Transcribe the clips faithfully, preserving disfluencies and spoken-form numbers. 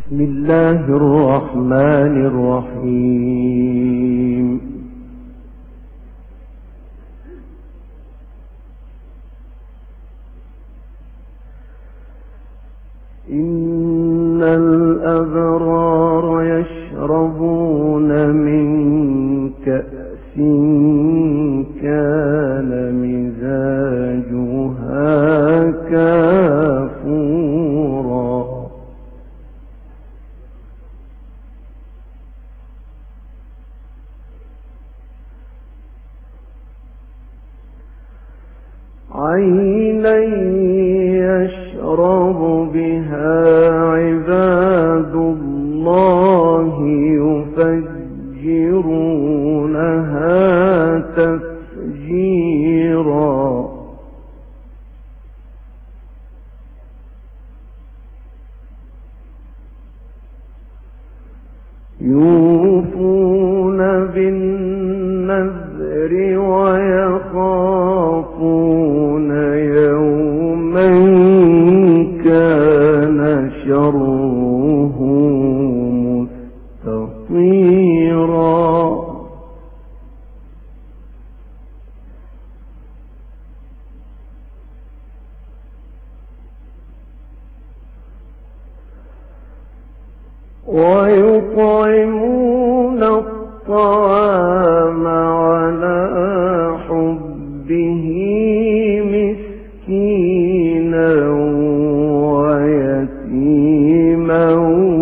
بسم الله الرحمن الرحيم. إن الأبرار يشربون من كأس كان مزاجها كافورا عينا يشرب بها عباد الله يفجرونها تفجيرا يوفون بالنذر ويخافون يوما كان شره مستطيرا ويطعمون الطعام على حبه مسكينا ويتيما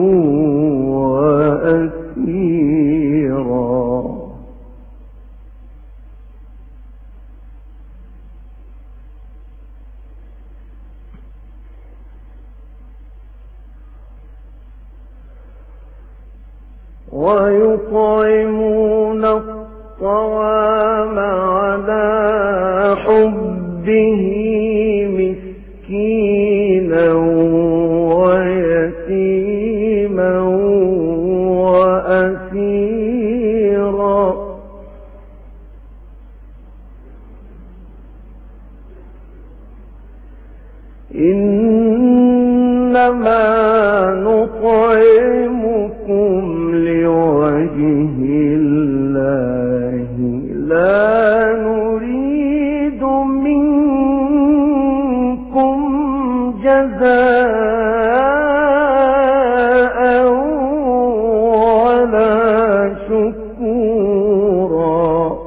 وأسيرا ويطعمون الطعام على حبه مسكينا ويتيما وأسيرا إنما نطعمكم لوجه الله لا نريد منكم جزاء ولا شكورا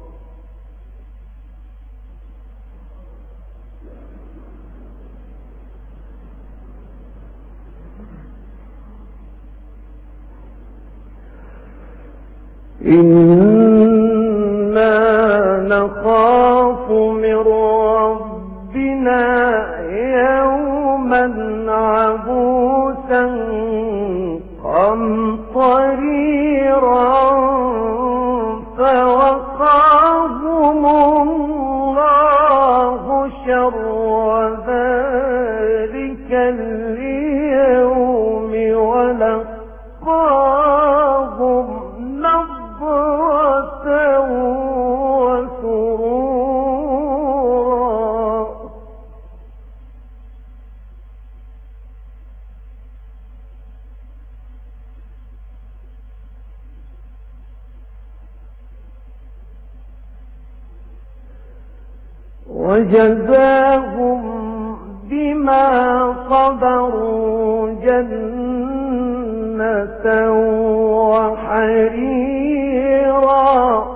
إنا نخاف من ربنا يوما عبوسا قمطريرا فوقاهم الله شر ذلك اليوم ولقاهم نضرة وسرورا وجزاهم بما صبروا جنة وحريرا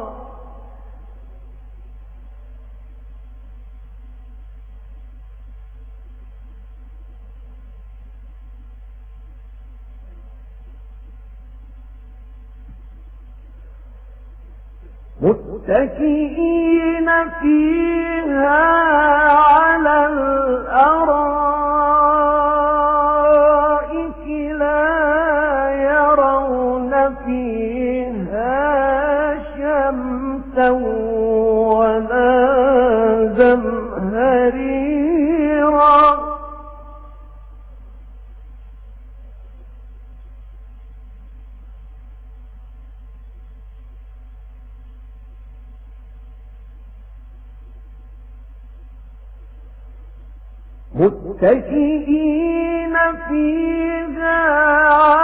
متكئين فيها على الأرائك لا يرون فيها شمسا ولا زمهريرا متكئين فيها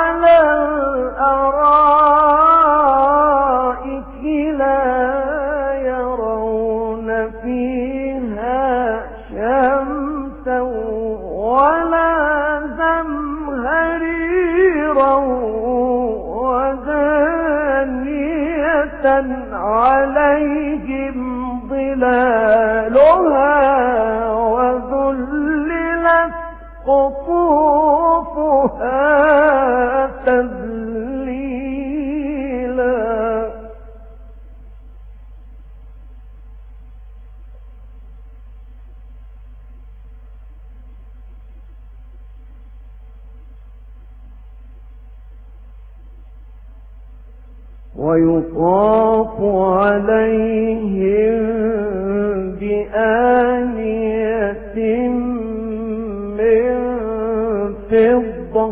بشيرا ودانية عليهم ظلالها وذللت قطوفها تذليلا. ويطاف عليهم بآنية من فضة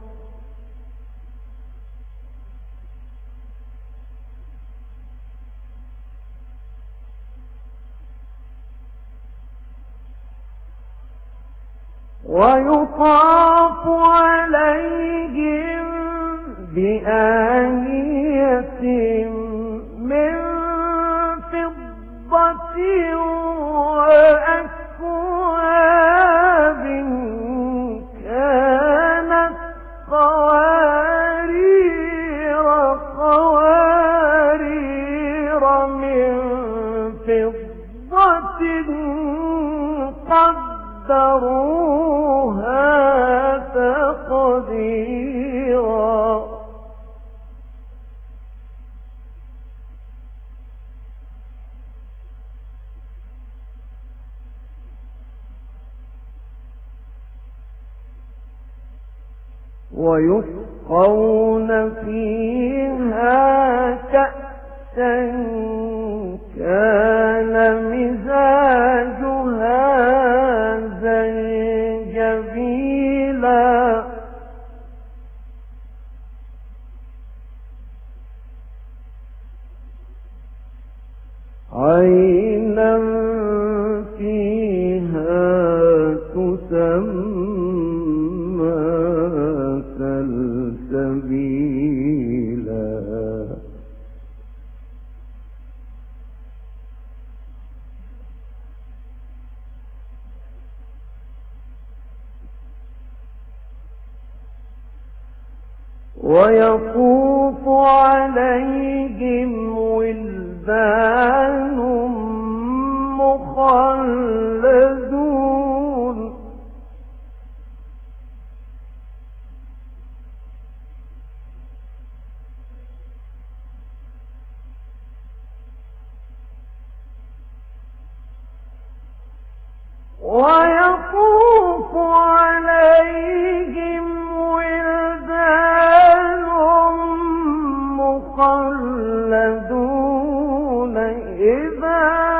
ويطاف عليهم بآنية من فضة وأكواب كانت قوارير قوارير من فضة قدروها تقديرا. ويسقون فيها كأسا كان مزاجها زنجبيلا عينا فيها تسمى سلسبيلا. ويطوف عليهم ولدان مخلدون ويطوف عليهم ولدان مخلدون إذا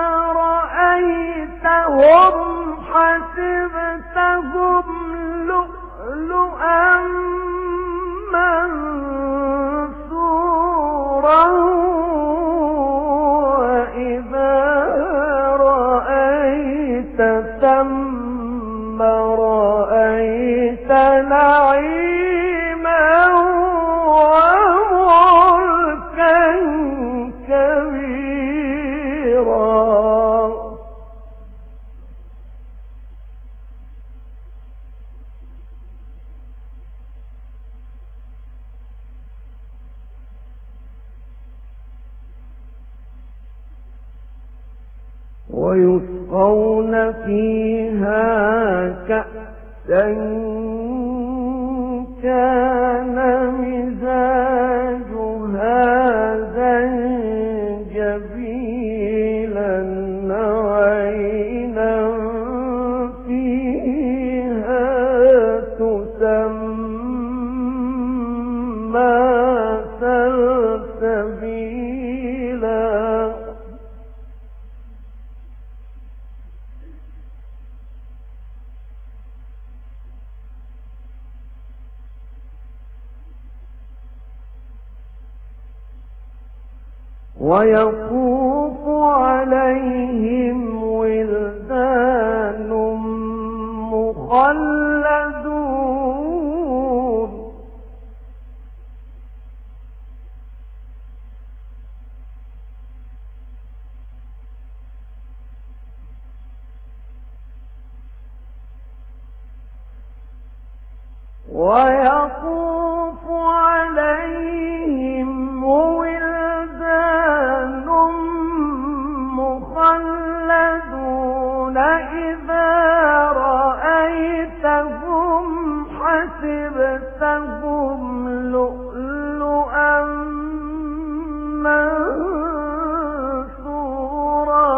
رأيتهم حسبتهم لؤلؤا منثورا وإذا رأيت ثم رأيت نعيما وملكا كبيرا. ويسقون فيها كأسا كان مزاجها زنجبيلا عينا فيها تسمى سلسبيلا. ويطوف عليهم ولدان مخلدون ويطوف لؤلؤا منثورا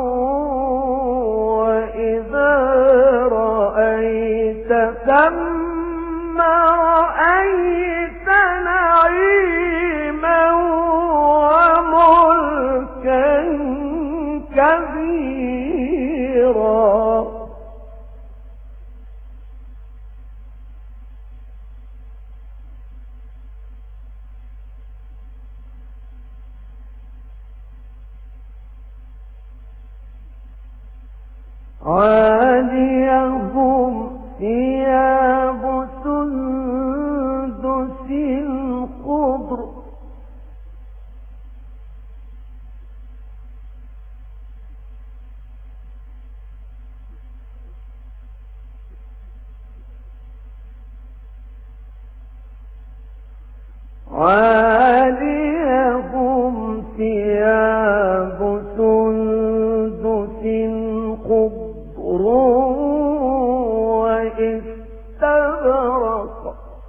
وإذا رأيت ثم رأيت نعيما وملكا كبيرا. عاليهم ثياب سندس خضر عاليهم ثياب سندس خضر واستبرق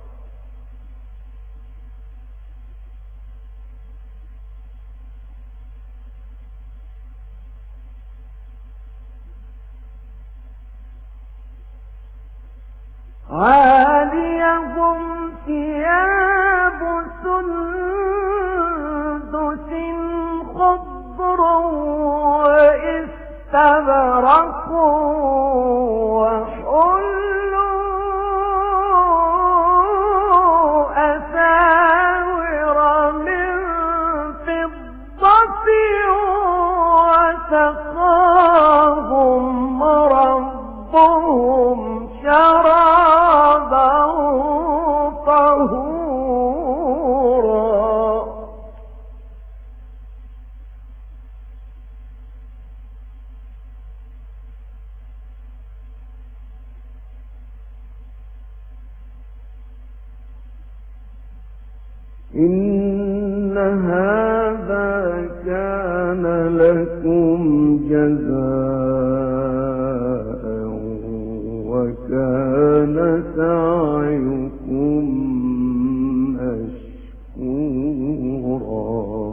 عاليهم ثياب سندس خضر واستبرق وحلوا أساور من فضة وسقاهم ربهم شرابا طهورا. إن هذا كان لكم جزاء وكان سعيكم مشكورا.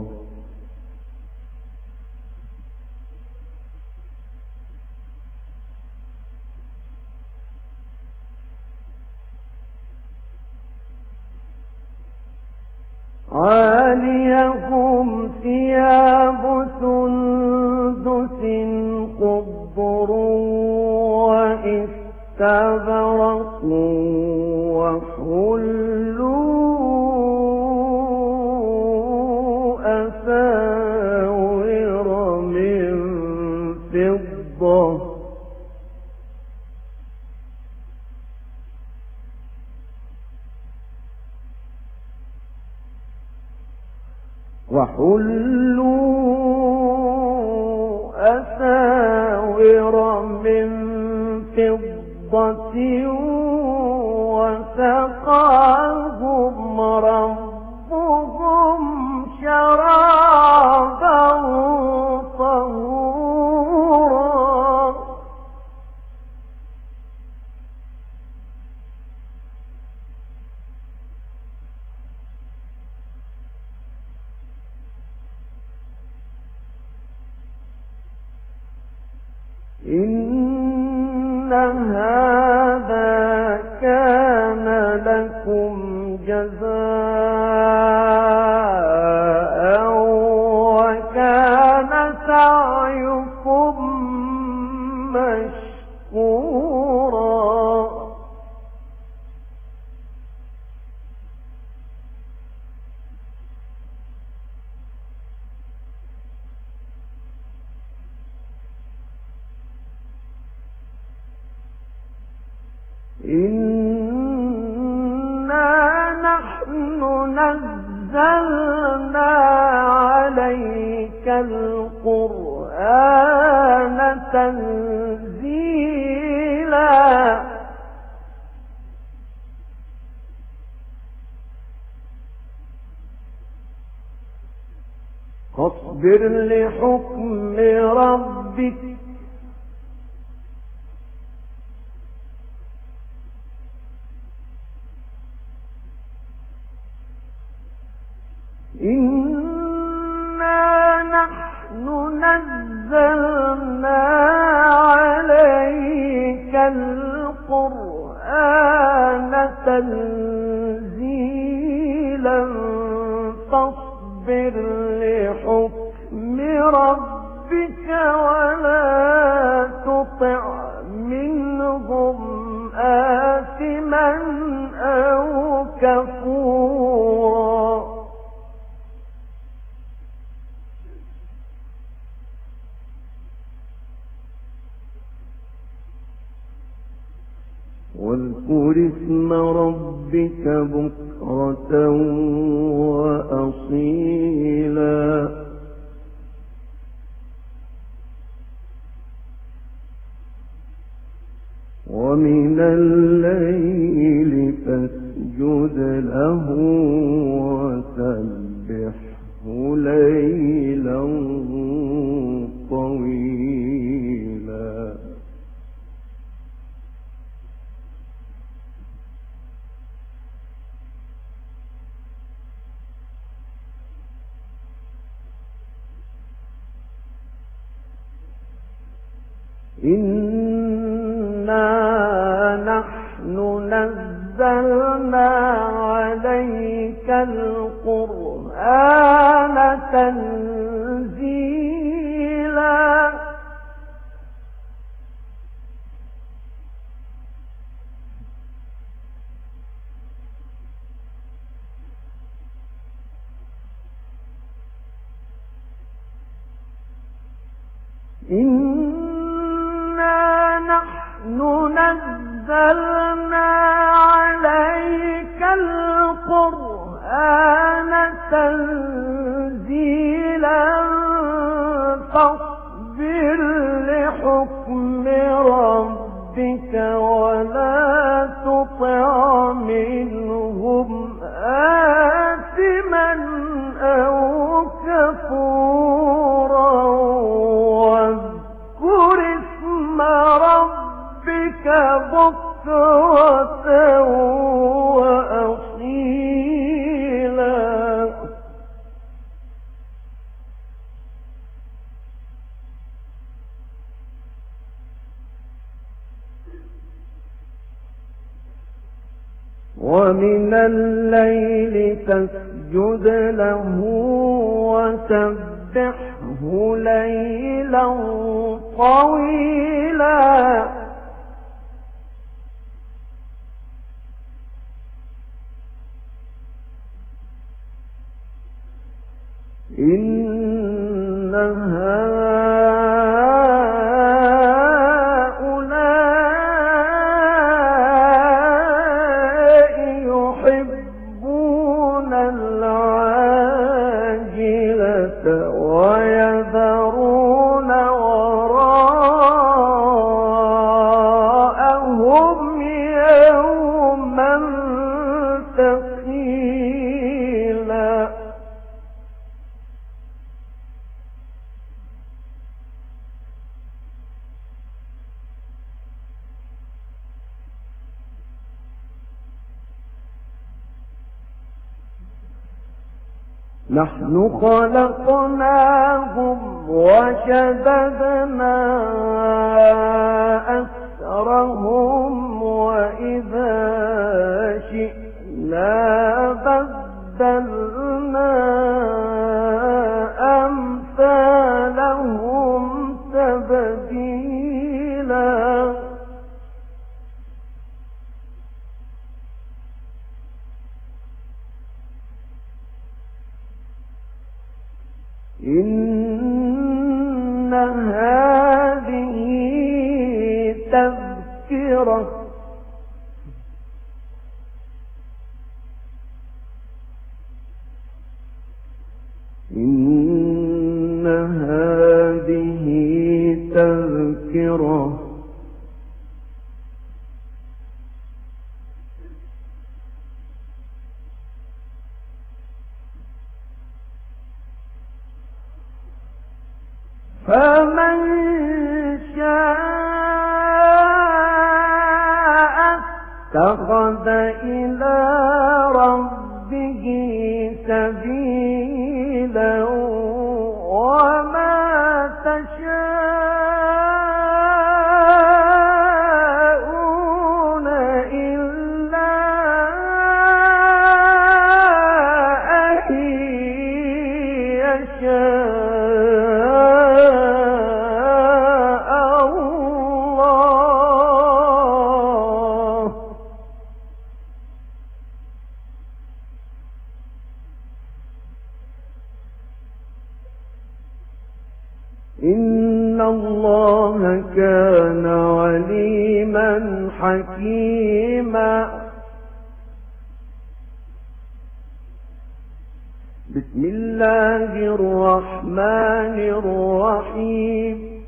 عاليهم ثياب سندس خضر واستبرق وحلوا أساور من فضة وحلوا أساور من فضة وسقاهم ربهم شرابا طهورا. إن هذا كان لكم جزاء وكان سعيكم مشكورا. إنا نحن نزلنا عليك القرآن تنزيلا. فاصبر لحكم ربك إنا نحن نزلنا عليك القرآن تنزيلا فاصبر لحكم ربك ولا تطع منهم آثما أو كفورا واذكر اسم ربك بكرة وأصيلا ومن الليل فاسجد له وسبحه ليلا طويلا إنا نحن نزلنا عليك القرآن تنزيلا إنا نحن نزلنا عليك القرآن تنزيلا فاصبر لحكم ربك ولا تطع منهم آثما أو كفورا واذكر اسم ربك بكرة وأصيلا ومن الليل فاسجد له وسبحه ليلا طويلا إن هؤلاء يحبون العاجلة ويذرون وراءهم يوما ثقيلا نحن خلقناهم وشددنا أسرهم وإذا شئنا بدلنا أمثالهم تبديلا إن هذه تذكرة إن هذه تذكرة فمن شاء اتخذ إلى ربه سبيلا إن الله كان عليما حكيما. بسم الله الرحمن الرحيم.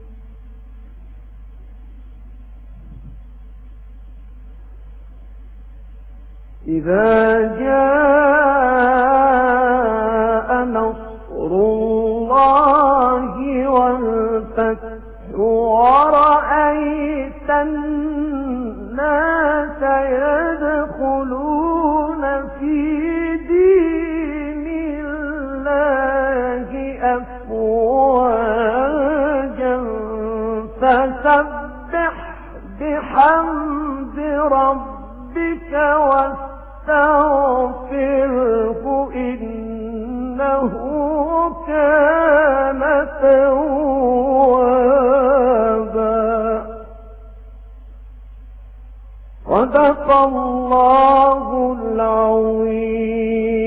إذا جاء نصر الله والفتح ورأيت الناس يدخلون في دين الله أفواجا فسبح بحمد ربك واستغفره إنه كان توابا. صدق الله العظيم.